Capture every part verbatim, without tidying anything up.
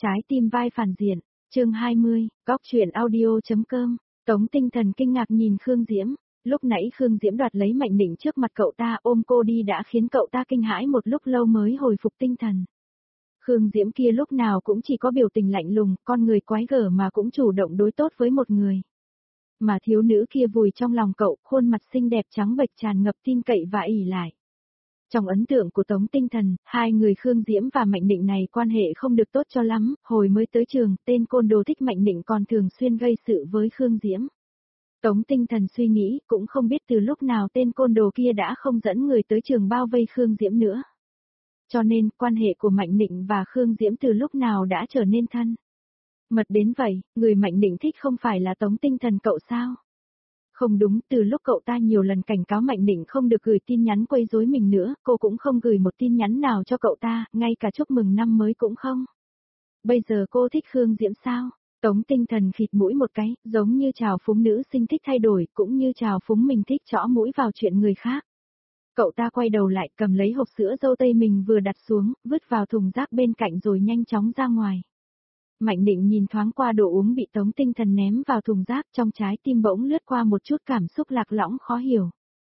Trái tim vai phản diện, chương hai mươi, góc truyện audio.com, Tống Tinh Thần kinh ngạc nhìn Khương Diễm, lúc nãy Khương Diễm đoạt lấy Mạnh Nịnh trước mặt cậu ta ôm cô đi đã khiến cậu ta kinh hãi một lúc lâu mới hồi phục tinh thần. Khương Diễm kia lúc nào cũng chỉ có biểu tình lạnh lùng, con người quái gở mà cũng chủ động đối tốt với một người. Mà thiếu nữ kia vùi trong lòng cậu, khuôn mặt xinh đẹp trắng bệch tràn ngập tin cậy và ỷ lại. Trong ấn tượng của Tống Tinh Thần, hai người Khương Diễm và Mạnh Nịnh này quan hệ không được tốt cho lắm, hồi mới tới trường, tên côn đồ thích Mạnh Nịnh còn thường xuyên gây sự với Khương Diễm. Tống Tinh Thần suy nghĩ, cũng không biết từ lúc nào tên côn đồ kia đã không dẫn người tới trường bao vây Khương Diễm nữa. Cho nên, quan hệ của Mạnh Nịnh và Khương Diễm từ lúc nào đã trở nên thân. Mật đến vậy, người Mạnh Nịnh thích không phải là Tống Tinh Thần cậu sao? Không đúng, từ lúc cậu ta nhiều lần cảnh cáo Mạnh Nịnh không được gửi tin nhắn quấy rối mình nữa, cô cũng không gửi một tin nhắn nào cho cậu ta, ngay cả chúc mừng năm mới cũng không. Bây giờ cô thích Khương Diễm sao? Tống Tinh Thần khịt mũi một cái, giống như trào phúng nữ sinh thích thay đổi, cũng như trào phúng mình thích chõ mũi vào chuyện người khác. Cậu ta quay đầu lại cầm lấy hộp sữa dâu tây mình vừa đặt xuống, vứt vào thùng rác bên cạnh rồi nhanh chóng ra ngoài. Mạnh Nịnh nhìn thoáng qua đồ uống bị Tống Tinh Thần ném vào thùng rác, trong trái tim bỗng lướt qua một chút cảm xúc lạc lõng khó hiểu.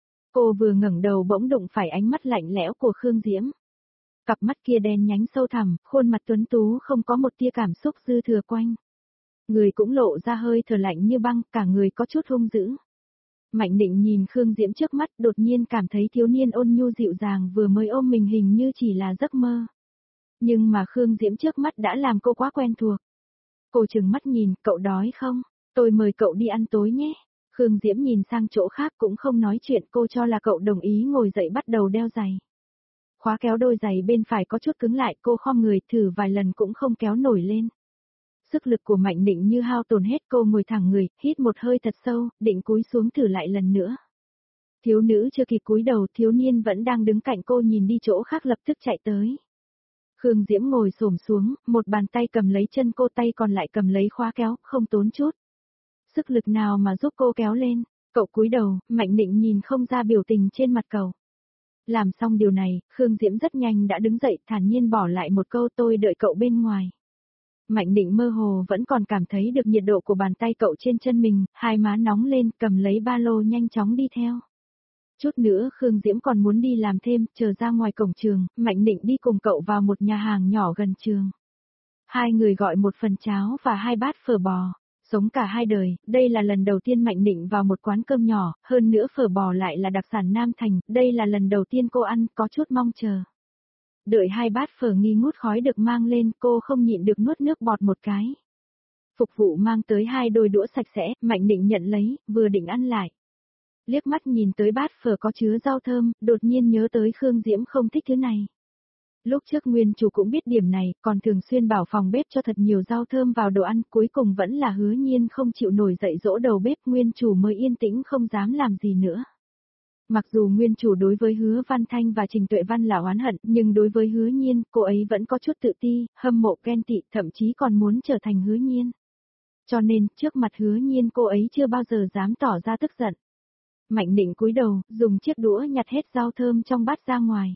Cô vừa ngẩng đầu bỗng đụng phải ánh mắt lạnh lẽo của Khương Diễm. Cặp mắt kia đen nhánh sâu thẳm, khuôn mặt tuấn tú không có một tia cảm xúc dư thừa quanh. Người cũng lộ ra hơi thở lạnh như băng, cả người có chút hung dữ. Mạnh Nịnh nhìn Khương Diễm trước mắt, đột nhiên cảm thấy thiếu niên ôn nhu dịu dàng vừa mới ôm mình hình như chỉ là giấc mơ. Nhưng mà Khương Diễm trước mắt đã làm cô quá quen thuộc. Cô trừng mắt nhìn, cậu đói không? Tôi mời cậu đi ăn tối nhé. Khương Diễm nhìn sang chỗ khác cũng không nói chuyện, cô cho là cậu đồng ý ngồi dậy bắt đầu đeo giày. Khóa kéo đôi giày bên phải có chút cứng lại, cô khom người thử vài lần cũng không kéo nổi lên. Sức lực của Mạnh Nịnh như hao tổn hết, cô ngồi thẳng người, hít một hơi thật sâu, định cúi xuống thử lại lần nữa. Thiếu nữ chưa kịp cúi đầu, thiếu niên vẫn đang đứng cạnh cô nhìn đi chỗ khác lập tức chạy tới. Khương Diễm ngồi xổm xuống, một bàn tay cầm lấy chân cô, tay còn lại cầm lấy khóa kéo, không tốn chút sức lực nào mà giúp cô kéo lên. Cậu cúi đầu, Mạnh Nịnh nhìn không ra biểu tình trên mặt cậu. Làm xong điều này, Khương Diễm rất nhanh đã đứng dậy, thản nhiên bỏ lại một câu tôi đợi cậu bên ngoài. Mạnh Nịnh mơ hồ vẫn còn cảm thấy được nhiệt độ của bàn tay cậu trên chân mình, hai má nóng lên, cầm lấy ba lô nhanh chóng đi theo. Chút nữa Khương Diễm còn muốn đi làm thêm, chờ ra ngoài cổng trường, Mạnh Nịnh đi cùng cậu vào một nhà hàng nhỏ gần trường. Hai người gọi một phần cháo và hai bát phở bò. Sống cả hai đời, đây là lần đầu tiên Mạnh Nịnh vào một quán cơm nhỏ, hơn nữa phở bò lại là đặc sản Nam Thành, đây là lần đầu tiên cô ăn, có chút mong chờ. Đợi hai bát phở nghi ngút khói được mang lên, cô không nhịn được nuốt nước bọt một cái. Phục vụ mang tới hai đôi đũa sạch sẽ, Mạnh Nịnh nhận lấy, vừa định ăn lại. Liếc mắt nhìn tới bát phở có chứa rau thơm, đột nhiên nhớ tới Khương Diễm không thích thứ này. Lúc trước nguyên chủ cũng biết điểm này, còn thường xuyên bảo phòng bếp cho thật nhiều rau thơm vào đồ ăn, cuối cùng vẫn là Hứa Nhiên không chịu nổi dậy dỗ đầu bếp, nguyên chủ mới yên tĩnh không dám làm gì nữa. Mặc dù nguyên chủ đối với Hứa Văn Thanh và Trình Tuệ Văn là oán hận, nhưng đối với Hứa Nhiên, cô ấy vẫn có chút tự ti, hâm mộ ghen tị, thậm chí còn muốn trở thành Hứa Nhiên. Cho nên, trước mặt Hứa Nhiên cô ấy chưa bao giờ dám tỏ ra tức giận. Mạnh Nịnh cúi đầu, dùng chiếc đũa nhặt hết rau thơm trong bát ra ngoài.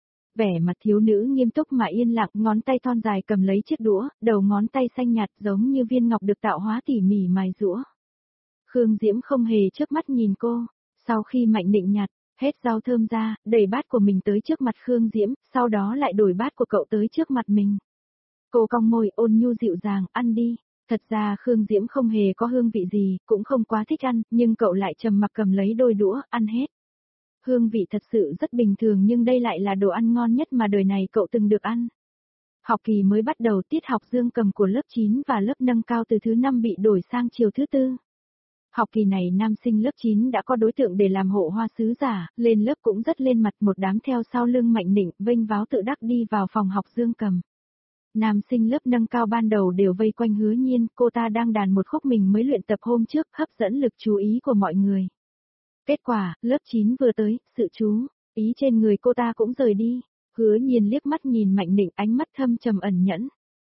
Vẻ mặt thiếu nữ nghiêm túc mà yên lặng, ngón tay thon dài cầm lấy chiếc đũa, đầu ngón tay xanh nhạt giống như viên ngọc được tạo hóa tỉ mỉ mài giũa. Khương Diễm không hề chớp mắt nhìn cô, sau khi Mạnh Nịnh nhặt hết rau thơm ra, đẩy bát của mình tới trước mặt Khương Diễm, sau đó lại đổi bát của cậu tới trước mặt mình. Cô cong môi ôn nhu dịu dàng, ăn đi. Thật ra Khương Diễm không hề có hương vị gì, cũng không quá thích ăn, nhưng cậu lại trầm mặc cầm lấy đôi đũa, ăn hết. Hương vị thật sự rất bình thường nhưng đây lại là đồ ăn ngon nhất mà đời này cậu từng được ăn. Học kỳ mới bắt đầu, tiết học dương cầm của lớp chín và lớp nâng cao từ thứ năm bị đổi sang chiều thứ tư. Học kỳ này nam sinh lớp chín đã có đối tượng để làm hộ hoa sứ giả, lên lớp cũng rất lên mặt, một đám theo sau lưng Mạnh Nịnh, vênh váo tự đắc đi vào phòng học dương cầm. Nam sinh lớp nâng cao ban đầu đều vây quanh Hứa Nhiên, cô ta đang đàn một khúc mình mới luyện tập hôm trước, hấp dẫn lực chú ý của mọi người. Kết quả, lớp chín vừa tới, sự chú ý trên người cô ta cũng rời đi. Hứa Nhiên liếc mắt nhìn Mạnh Nịnh, ánh mắt thâm trầm ẩn nhẫn.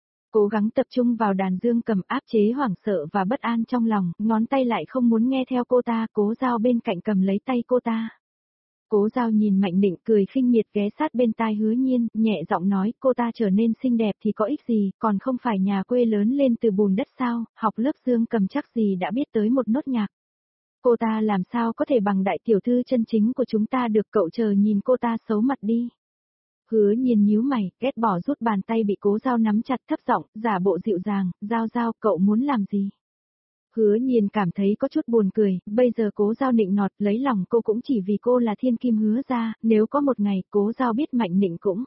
Cố gắng tập trung vào đàn dương cầm, áp chế hoảng sợ và bất an trong lòng, ngón tay lại không muốn nghe theo cô ta, Cố Giao bên cạnh cầm lấy tay cô ta. Cố Giao nhìn Mạnh Nịnh cười khinh miệt ghé sát bên tai Hứa Nhiên, nhẹ giọng nói cô ta trở nên xinh đẹp thì có ích gì, còn không phải nhà quê lớn lên từ bùn đất sao, học lớp dương cầm chắc gì đã biết tới một nốt nhạc. Cô ta làm sao có thể bằng đại tiểu thư chân chính của chúng ta được, cậu chờ nhìn cô ta xấu mặt đi. Hứa Nhiên nhíu mày, ghét bỏ rút bàn tay bị Cố Giao nắm chặt thấp giọng, giả bộ dịu dàng, Giao Giao cậu muốn làm gì? Hứa Nhiên cảm thấy có chút buồn cười, bây giờ Cố Giao nịnh nọt lấy lòng cô cũng chỉ vì cô là thiên kim Hứa gia, nếu có một ngày Cố Giao biết Mạnh Nịnh cũng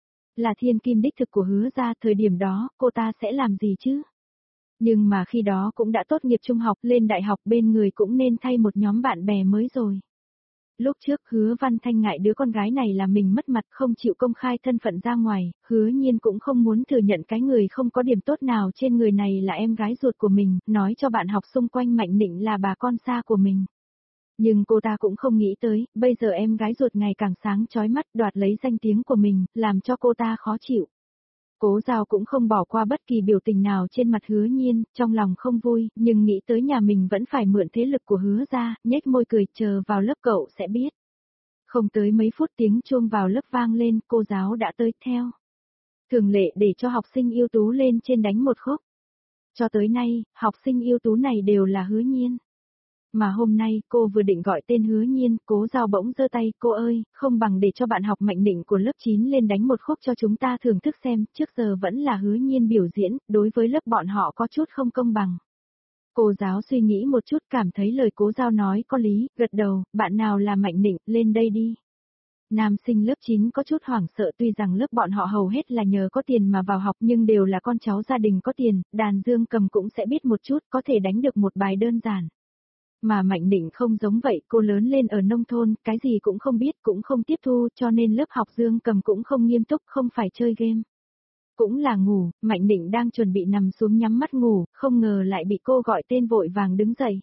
là thiên kim đích thực của Hứa gia, thời điểm đó cô ta sẽ làm gì chứ? Nhưng mà khi đó cũng đã tốt nghiệp trung học, lên đại học, bên người cũng nên thay một nhóm bạn bè mới rồi. Lúc trước Hứa Văn Thanh ngại đứa con gái này là mình mất mặt không chịu công khai thân phận ra ngoài, Hứa Nhiên cũng không muốn thừa nhận cái người không có điểm tốt nào trên người này là em gái ruột của mình, nói cho bạn học xung quanh Mạnh Nịnh là bà con xa của mình. Nhưng cô ta cũng không nghĩ tới, bây giờ em gái ruột ngày càng sáng chói mắt đoạt lấy danh tiếng của mình, làm cho cô ta khó chịu. Cố Giao cũng không bỏ qua bất kỳ biểu tình nào trên mặt Hứa Nhiên, trong lòng không vui, nhưng nghĩ tới nhà mình vẫn phải mượn thế lực của Hứa gia, nhếch môi cười, chờ vào lớp cậu sẽ biết. Không tới mấy phút tiếng chuông vào lớp vang lên, cô giáo đã tới theo. Thường lệ để cho học sinh ưu tú lên trên đánh một khúc. Cho tới nay, học sinh ưu tú này đều là Hứa Nhiên. Mà hôm nay, cô vừa định gọi tên Hứa Nhiên, Cố Giao bỗng giơ tay, cô ơi, không bằng để cho bạn học Mạnh Nịnh của lớp chín lên đánh một khúc cho chúng ta thưởng thức xem, trước giờ vẫn là Hứa Nhiên biểu diễn, đối với lớp bọn họ có chút không công bằng. Cô giáo suy nghĩ một chút, cảm thấy lời Cố Giao nói có lý, gật đầu, bạn nào là Mạnh Nịnh, lên đây đi. Nam sinh lớp chín có chút hoảng sợ, tuy rằng lớp bọn họ hầu hết là nhờ có tiền mà vào học nhưng đều là con cháu gia đình có tiền, đàn dương cầm cũng sẽ biết một chút, có thể đánh được một bài đơn giản. Mà Mạnh Nịnh không giống vậy, cô lớn lên ở nông thôn, cái gì cũng không biết, cũng không tiếp thu, cho nên lớp học dương cầm cũng không nghiêm túc, không phải chơi game. Cũng là ngủ, Mạnh Nịnh đang chuẩn bị nằm xuống nhắm mắt ngủ, không ngờ lại bị cô gọi tên, vội vàng đứng dậy.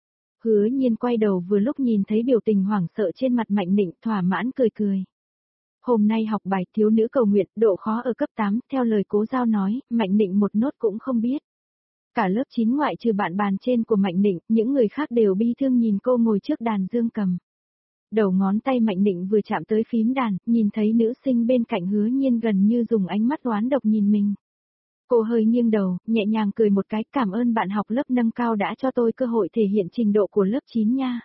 Hứa Nhiên quay đầu vừa lúc nhìn thấy biểu tình hoảng sợ trên mặt Mạnh Nịnh, thỏa mãn cười cười. Hôm nay học bài thiếu nữ cầu nguyện, độ khó ở cấp tám, theo lời Cố Giao nói, Mạnh Nịnh một nốt cũng không biết. Cả lớp chín ngoại trừ bạn bàn trên của Mạnh Nịnh, những người khác đều bi thương nhìn cô ngồi trước đàn dương cầm. Đầu ngón tay Mạnh Nịnh vừa chạm tới phím đàn, nhìn thấy nữ sinh bên cạnh Hứa Nhiên gần như dùng ánh mắt oán độc nhìn mình. Cô hơi nghiêng đầu, nhẹ nhàng cười một cái, cảm ơn bạn học lớp nâng cao đã cho tôi cơ hội thể hiện trình độ của lớp chín nha.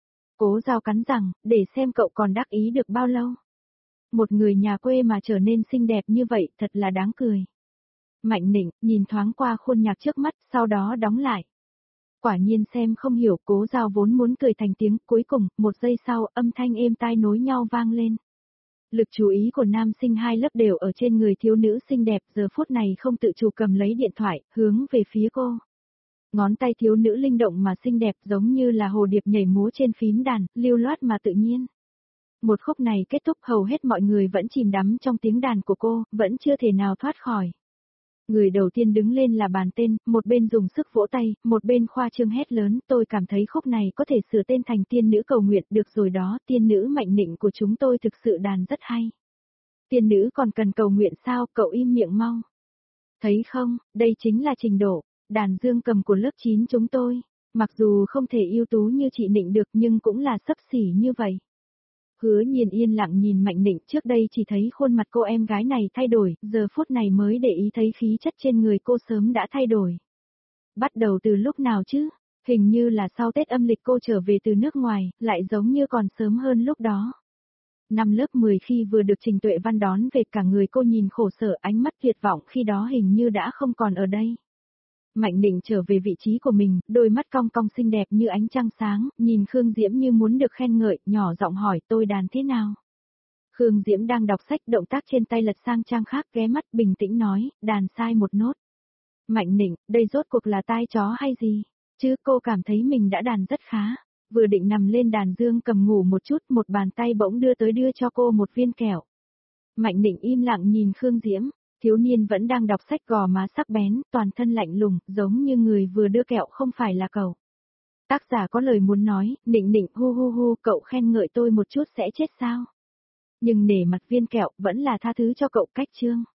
Cố Giao cắn răng, để xem cậu còn đắc ý được bao lâu. Một người nhà quê mà trở nên xinh đẹp như vậy, thật là đáng cười. Mạnh Nịnh, nhìn thoáng qua khuôn nhạc trước mắt, sau đó đóng lại. Quả nhiên xem không hiểu, Cố Giao vốn muốn cười thành tiếng, cuối cùng, một giây sau, âm thanh êm tai nối nhau vang lên. Lực chú ý của nam sinh hai lớp đều ở trên người thiếu nữ xinh đẹp, giờ phút này không tự chủ cầm lấy điện thoại, hướng về phía cô. Ngón tay thiếu nữ linh động mà xinh đẹp giống như là hồ điệp nhảy múa trên phím đàn, lưu loát mà tự nhiên. Một khúc này kết thúc, hầu hết mọi người vẫn chìm đắm trong tiếng đàn của cô, vẫn chưa thể nào thoát khỏi. Người đầu tiên đứng lên là bàn tên, một bên dùng sức vỗ tay, một bên khoa trương hét lớn, tôi cảm thấy khúc này có thể sửa tên thành tiên nữ cầu nguyện, được rồi đó, tiên nữ Mạnh Nịnh của chúng tôi thực sự đàn rất hay. Tiên nữ còn cần cầu nguyện sao, cậu im miệng mau. Thấy không, đây chính là trình độ, đàn dương cầm của lớp chín chúng tôi, mặc dù không thể ưu tú như chị Nịnh được nhưng cũng là xấp xỉ như vậy. Hứa Nhiên yên lặng nhìn Mạnh Nịnh, trước đây chỉ thấy khuôn mặt cô em gái này thay đổi, giờ phút này mới để ý thấy khí chất trên người cô sớm đã thay đổi. Bắt đầu từ lúc nào chứ? Hình như là sau Tết âm lịch cô trở về từ nước ngoài, lại giống như còn sớm hơn lúc đó. Năm lớp mười khi vừa được Trình Tuệ Văn đón về, cả người cô nhìn khổ sở, ánh mắt tuyệt vọng khi đó hình như đã không còn ở đây. Mạnh Nịnh trở về vị trí của mình, đôi mắt cong cong xinh đẹp như ánh trăng sáng, nhìn Khương Diễm như muốn được khen ngợi, nhỏ giọng hỏi tôi đàn thế nào. Khương Diễm đang đọc sách, động tác trên tay lật sang trang khác, ghé mắt bình tĩnh nói, đàn sai một nốt. Mạnh Nịnh, đây rốt cuộc là tai chó hay gì? Chứ cô cảm thấy mình đã đàn rất khá. Vừa định nằm lên đàn dương cầm ngủ một chút, một bàn tay bỗng đưa tới đưa cho cô một viên kẹo. Mạnh Nịnh im lặng nhìn Khương Diễm. Thiếu niên vẫn đang đọc sách, gò má sắc bén, toàn thân lạnh lùng, giống như người vừa đưa kẹo không phải là cậu. Tác giả có lời muốn nói, Nịnh Nịnh hu hu hu, cậu khen ngợi tôi một chút sẽ chết sao? Nhưng nể mặt viên kẹo, vẫn là tha thứ cho cậu cách chương.